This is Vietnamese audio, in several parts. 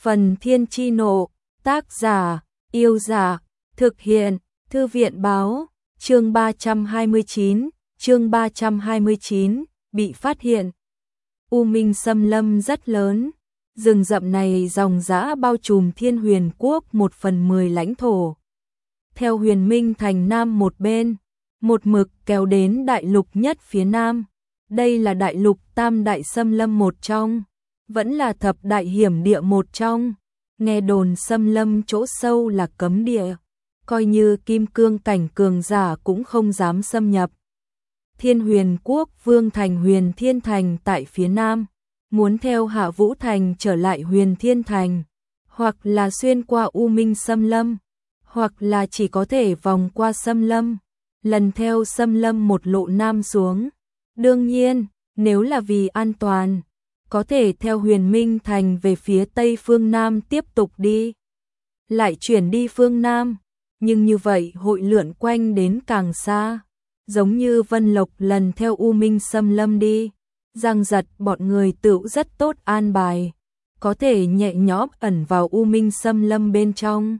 Phần Thiên Chi Nộ, tác giả, Yêu Giả, thực hiện, Thư viện báo, chương 329, bị phát hiện. U Minh xâm lâm rất lớn, rừng rậm này ròng rã bao trùm Thiên Huyền Quốc 1/10 lãnh thổ. Theo Huyền Minh thành nam một bên, một mực kéo đến đại lục nhất phía nam. Đây là đại lục tam đại xâm lâm một trong, vẫn là thập đại hiểm địa một trong. Nghe đồn xâm lâm chỗ sâu là cấm địa, coi như kim cương cảnh cường giả cũng không dám xâm nhập. Thiên Huyền Quốc Vương thành Huyền Thiên Thành tại phía nam, muốn theo Hạ Vũ Thành trở lại Huyền Thiên Thành, hoặc là xuyên qua U Minh xâm lâm, hoặc là chỉ có thể vòng qua xâm lâm, lần theo xâm lâm một lộ nam xuống. Đương nhiên, nếu là vì an toàn, có thể theo Huyền Minh Thành về phía tây phương Nam tiếp tục đi, lại chuyển đi phương Nam, nhưng như vậy hội lượn quanh đến càng xa, giống như Vân Lộc lần theo U Minh xâm lâm đi. Giang Giật bọn người tựu rất tốt an bài, có thể nhẹ nhõm ẩn vào U Minh xâm lâm bên trong.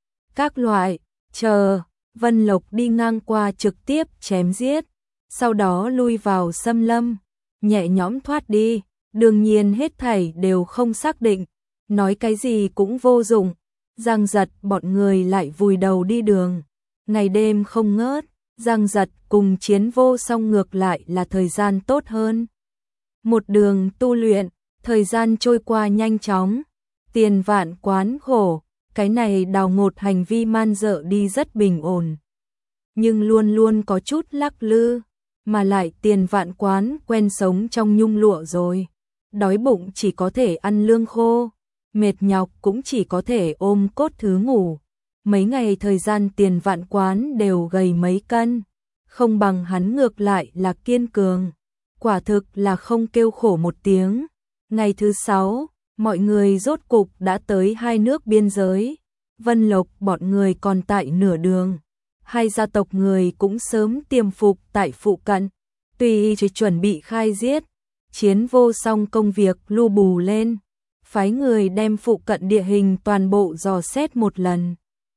Các loại, chờ, Vân Lộc đi ngang qua trực tiếp chém giết, sau đó lui vào xâm lâm, nhẹ nhõm thoát đi. Đương nhiên hết thảy đều không xác định, nói cái gì cũng vô dụng. Giang Giật bọn người lại vùi đầu đi đường, ngày đêm không ngớt. Giang Giật cùng Chiến Vô Song ngược lại là thời gian tốt hơn. Một đường tu luyện, thời gian trôi qua nhanh chóng. Tiền Vạn Quán khổ, cái này đào ngột hành vi man dợ đi rất bình ổn, nhưng luôn luôn có chút lắc lư, mà lại Tiền Vạn Quán quen sống trong nhung lụa rồi. Đói bụng chỉ có thể ăn lương khô, mệt nhọc cũng chỉ có thể ôm cốt thứ ngủ. Mấy ngày thời gian Tiền Vạn Quán đều gầy mấy cân, không bằng hắn ngược lại là kiên cường, quả thực là không kêu khổ một tiếng. Ngày thứ 6, mọi người rốt cục đã tới hai nước biên giới. Vân Lộc bọn người còn tại nửa đường, hai gia tộc người cũng sớm tiềm phục tại phụ cận, tùy ý chuẩn bị khai giết. Chiến Vô Song công việc lu bù lên, phái người đem phụ cận địa hình toàn bộ dò xét một lần,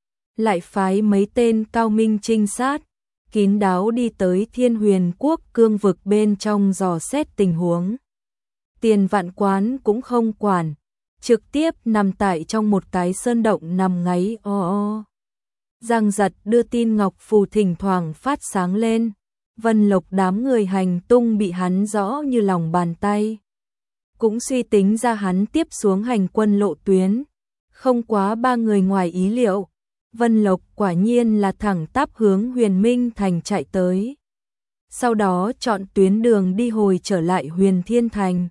lại phái mấy tên cao minh trinh sát kín đáo đi tới Thiên Huyền Quốc cương vực bên trong dò xét tình huống. Tiền Vạn Quán cũng không quản, trực tiếp nằm tại trong một cái sơn động nằm ngáy o o. Giang Giật đưa tin ngọc phù thỉnh thoảng phát sáng lên. Vân Lộc đám người hành tung bị hắn rõ như lòng bàn tay, cũng suy tính ra hắn tiếp xuống hành quân lộ tuyến, không quá 3 người ngoài ý liệu. Vân Lộc quả nhiên là thẳng tắp hướng Huyền Minh Thành chạy tới, sau đó chọn tuyến đường đi hồi trở lại Huyền Thiên Thành.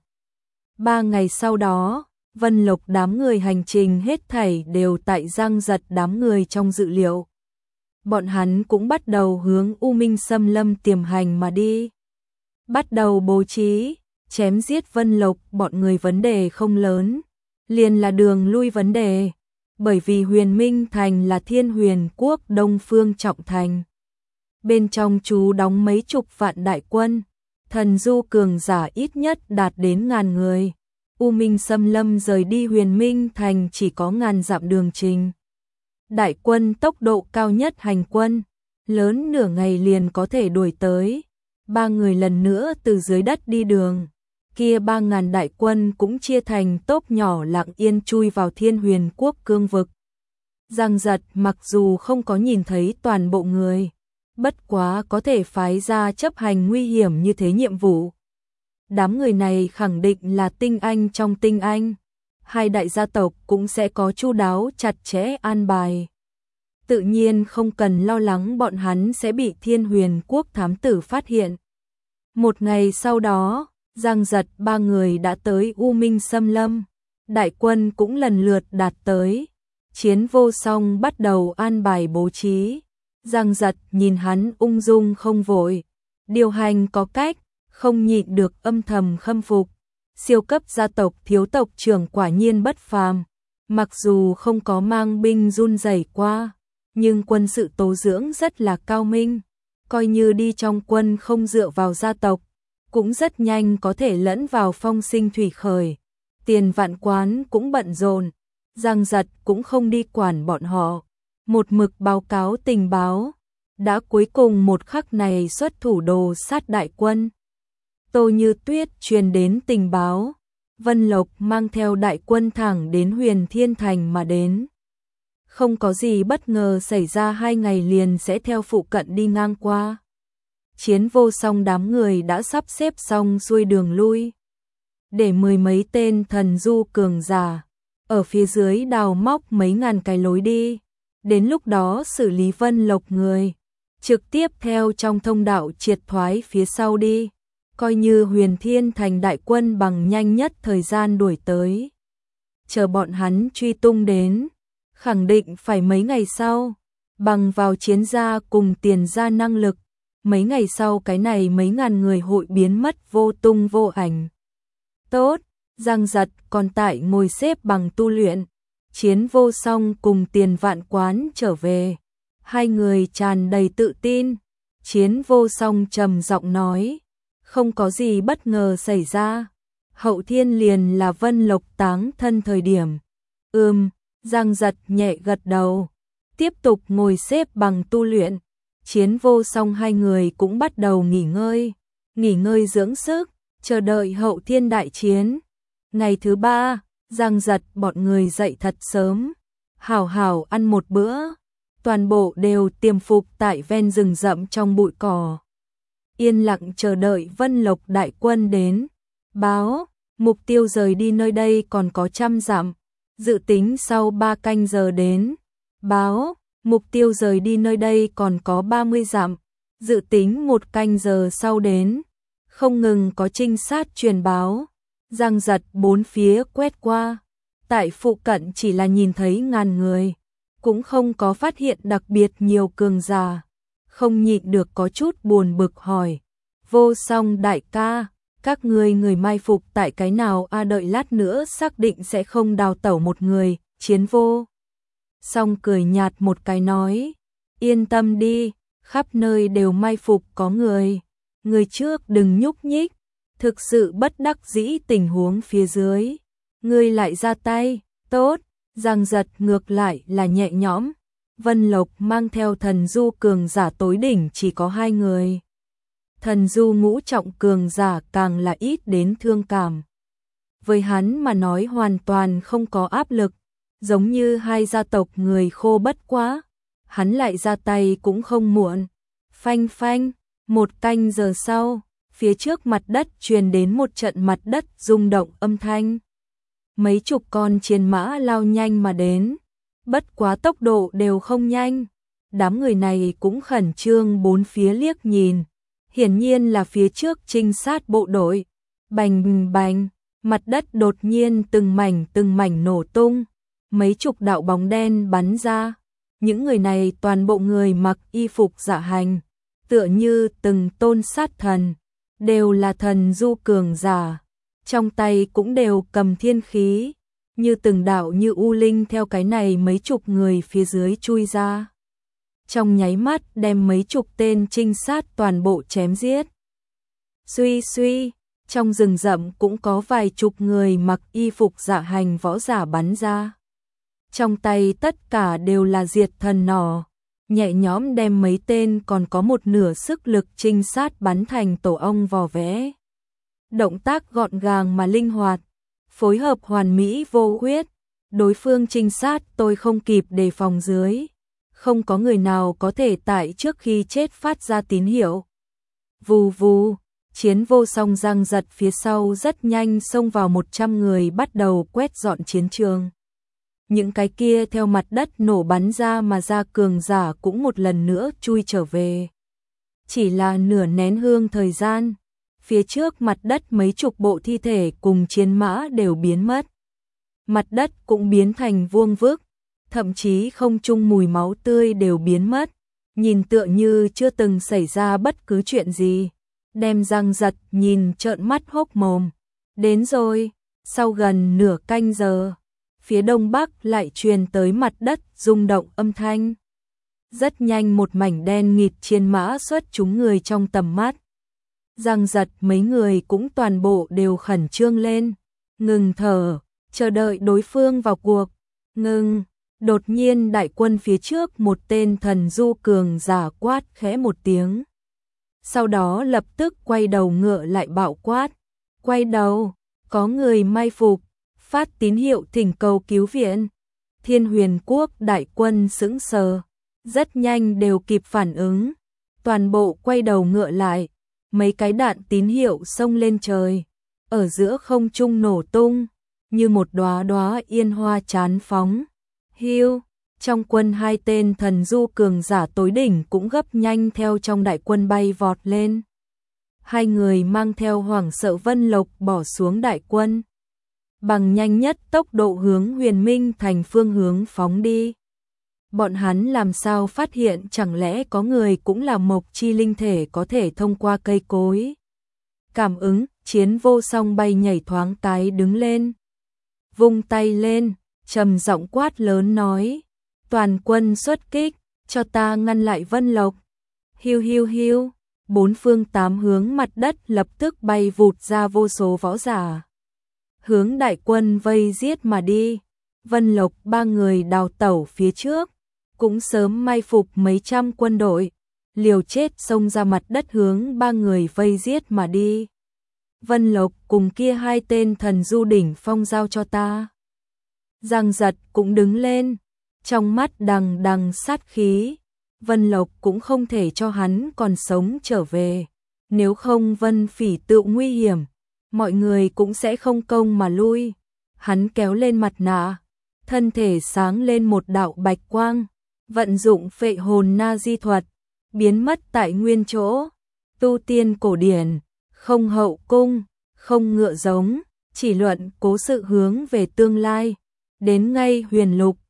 3 ngày sau đó, Vân Lộc đám người hành trình hết thảy đều tại Giang Giật đám người trong dự liệu. Bọn hắn cũng bắt đầu hướng U Minh xâm lâm tiềm hành mà đi. Bắt đầu bố trí, chém giết Vân Lộc bọn người vấn đề không lớn, liền là đường lui vấn đề, bởi vì Huyền Minh Thành là Thiên Huyền Quốc Đông Phương trọng thành. Bên trong trú đóng mấy chục vạn đại quân, thần du cường giả ít nhất đạt đến 1000 người. U Minh xâm lâm rời đi Huyền Minh Thành chỉ có 1000 dặm đường trình. Đại quân tốc độ cao nhất hành quân, lớn nửa ngày liền có thể đuổi tới. 3 người lần nữa từ dưới đất đi đường, kia 3000 đại quân cũng chia thành tốp nhỏ lặng yên chui vào Thiên Huyền Quốc cương vực. Giang Giật mặc dù không có nhìn thấy toàn bộ người, bất quá có thể phái ra chấp hành nguy hiểm như thế nhiệm vụ. Đám người này khẳng định là tinh anh trong tinh anh. Hai đại gia tộc cũng sẽ có chu đáo chặt chẽ an bài. Tự nhiên không cần lo lắng bọn hắn sẽ bị Thiên Huyền Quốc thám tử phát hiện. Một ngày sau đó, Giang Giật 3 người đã tới U Minh xâm lâm. Đại quân cũng lần lượt đạt tới. Chiến Vô Song bắt đầu an bài bố trí. Giang Giật nhìn hắn ung dung không vội, điều hành có cách, không nhịn được âm thầm khâm phục. Siêu cấp gia tộc thiếu tộc trưởng quả nhiên bất phàm, mặc dù không có mang binh run rẩy qua, nhưng quân sự tố dưỡng rất là cao minh, coi như đi trong quân không dựa vào gia tộc, cũng rất nhanh có thể lẫn vào phong sinh thủy khởi. Tiền Vạn Quán cũng bận rộn, Giang Giật cũng không đi quản bọn họ, một mực báo cáo tình báo, đã cuối cùng một khắc này xuất thủ đồ sát đại quân. Tô Như Tuyết truyền đến tình báo, Vân Lộc mang theo đại quân thẳng đến Huyền Thiên Thành mà đến. Không có gì bất ngờ xảy ra, 2 ngày liền sẽ theo phụ cận đi ngang qua. Chiến Vô Song đám người đã sắp xếp xong xuôi đường lui, để 10 mấy tên thần du cường giả ở phía dưới đào móc mấy ngàn cái lối đi, đến lúc đó xử lý Vân Lộc người, trực tiếp theo trong thông đạo triệt thoái phía sau đi, coi như Huyền Thiên Thành đại quân bằng nhanh nhất thời gian đuổi tới. Chờ bọn hắn truy tung đến, khẳng định phải mấy ngày sau, bằng vào chiến gia cùng tiền gia năng lực, mấy ngày sau cái này mấy ngàn người hội biến mất vô tung vô ảnh. Tốt, Giang Giật còn tại ngồi xếp bằng tu luyện, Chiến Vô Song cùng Tiền Vạn Quán trở về, hai người tràn đầy tự tin. Chiến Vô Song trầm giọng nói, không có gì bất ngờ xảy ra, hậu thiên liền là Vân Lộc táng thân thời điểm. Giang Giật nhẹ gật đầu, tiếp tục ngồi xếp bằng tu luyện. Chiến Vô Song hai người cũng bắt đầu nghỉ ngơi dưỡng sức, chờ đợi hậu thiên đại chiến. Ngày thứ 3, Giang Giật bọn người dậy thật sớm, hảo hảo ăn một bữa, toàn bộ đều tiềm phục tại ven rừng rậm trong bụi cỏ. Yên lặng chờ đợi Vân Lộc đại quân đến, báo, mục tiêu rời đi nơi đây còn có 100 dặm, dự tính sau 3 canh giờ đến, báo, mục tiêu rời đi nơi đây còn có 30 dặm, dự tính 1 canh giờ sau đến. Không ngừng có trinh sát truyền báo, Giang Giật bốn phía quét qua, tại phụ cận chỉ là nhìn thấy ngàn người, cũng không có phát hiện đặc biệt nhiều cường giả, không nhịn được có chút buồn bực hỏi, Vô Song đại ca, các người mai phục tại cái nào đợi lát nữa xác định sẽ không đào tẩu một người. Chiến Vô Song cười nhạt một cái nói, yên tâm đi, khắp nơi đều mai phục có người trước đừng nhúc nhích, thực sự bất đắc dĩ tình huống phía dưới, ngươi lại ra tay, tốt. Giang Giật ngược lại là nhẹ nhõm, Vân Lộc mang theo thần du cường giả tối đỉnh chỉ có 2 người. Thần du ngũ trọng cường giả càng là ít đến thương cảm. Với hắn mà nói hoàn toàn không có áp lực, giống như hai gia tộc người khô bất quá, hắn lại ra tay cũng không muộn. Phanh phanh, 1 canh giờ sau, phía trước mặt đất truyền đến một trận mặt đất rung động âm thanh. Mấy chục con chiến mã lao nhanh mà đến, bất quá tốc độ đều không nhanh. Đám người này cũng khẩn trương bốn phía liếc nhìn, hiển nhiên là phía trước trinh sát bộ đội. Bành bành, mặt đất đột nhiên từng mảnh nổ tung, mấy chục đạo bóng đen bắn ra. Những người này toàn bộ người mặc y phục dạ hành, tựa như từng tôn sát thần, đều là thần du cường giả, trong tay cũng đều cầm thiên khí, như từng đạo như u linh theo cái này mấy chục người phía dưới chui ra. Trong nháy mắt đem mấy chục tên trinh sát toàn bộ chém giết. Suy suy, trong rừng rậm cũng có vài chục người mặc y phục dạ hành võ giả bắn ra. Trong tay tất cả đều là diệt thần nỏ, nhẹ nhõm đem mấy tên còn có một nửa sức lực trinh sát bắn thành tổ ong vò vẽ. Động tác gọn gàng mà linh hoạt, phối hợp hoàn mỹ vô khuyết, đối phương trinh sát tôi không kịp đề phòng dưới. Không có người nào có thể tại trước khi chết phát ra tín hiệu. Vù vù, Chiến Vô Song Giang Giật phía sau rất nhanh xông vào 100 người bắt đầu quét dọn chiến trường. Những cái kia theo mặt đất nổ bắn ra mà ra cường giả cũng một lần nữa chui trở về. Chỉ là nửa nén hương thời gian, phía trước mặt đất mấy chục bộ thi thể cùng chiến mã đều biến mất. Mặt đất cũng biến thành vuông vức, thậm chí không trung mùi máu tươi đều biến mất, nhìn tựa như chưa từng xảy ra bất cứ chuyện gì. Đem Giang Giật nhìn trợn mắt hốc mồm. Đến rồi, sau gần nửa canh giờ, phía đông bắc lại truyền tới mặt đất rung động âm thanh. Rất nhanh một mảnh đen nghịt chiến mã xuất chúng người trong tầm mắt. Giang Giật mấy người cũng toàn bộ đều khẩn trương lên, ngừng thở, chờ đợi đối phương vào cuộc. Ngưng, đột nhiên đại quân phía trước một tên thần du cường giả quát khẽ một tiếng. Sau đó lập tức quay đầu ngựa lại bạo quát. Quay đầu, có người mai phục, phát tín hiệu thỉnh cầu cứu viện. Thiên Huyền Quốc đại quân sững sờ, rất nhanh đều kịp phản ứng. Toàn bộ quay đầu ngựa lại, mấy cái đạn tín hiệu xông lên trời. Ở giữa không trung nổ tung, như một đóa đóa yên hoa chán phóng. Hiu, trong quân hai tên thần du cường giả tối đỉnh cũng gấp nhanh theo trong đại quân bay vọt lên. Hai người mang theo hoảng sợ Vân Lộc bỏ xuống đại quân. Bằng nhanh nhất tốc độ hướng Huyền Minh thành phương hướng phóng đi. Bọn hắn làm sao phát hiện chẳng lẽ có người cũng là mộc chi linh thể có thể thông qua cây cối. Cảm ứng, Chiến Vô Song bay nhảy thoáng cái đứng lên. Vung tay lên, trầm giọng quát lớn nói. Toàn quân xuất kích, cho ta ngăn lại Vân Lộc. Hiu hiu hiu, bốn phương tám hướng mặt đất lập tức bay vụt ra vô số võ giả. Hướng đại quân vây giết mà đi. Vân Lộc ba người đào tẩu phía trước, cũng sớm mai phục mấy trăm quân đội, liều chết xông ra mặt đất hướng ba người vây giết mà đi. Vân Lộc cùng kia hai tên thần du đỉnh phong giao cho ta. Giang Giật cũng đứng lên, trong mắt đằng đằng sát khí. Vân Lộc cũng không thể cho hắn còn sống trở về, nếu không Vân Phỉ tự nguy hiểm, mọi người cũng sẽ không công mà lui. Hắn kéo lên mặt nạ, thân thể sáng lên một đạo bạch quang, vận dụng phệ hồn na di thuật, biến mất tại nguyên chỗ. Tu tiên cổ điển, không hậu cung, không ngựa giống, chỉ luận cố sự hướng về tương lai. Đến ngay Huyền Lục,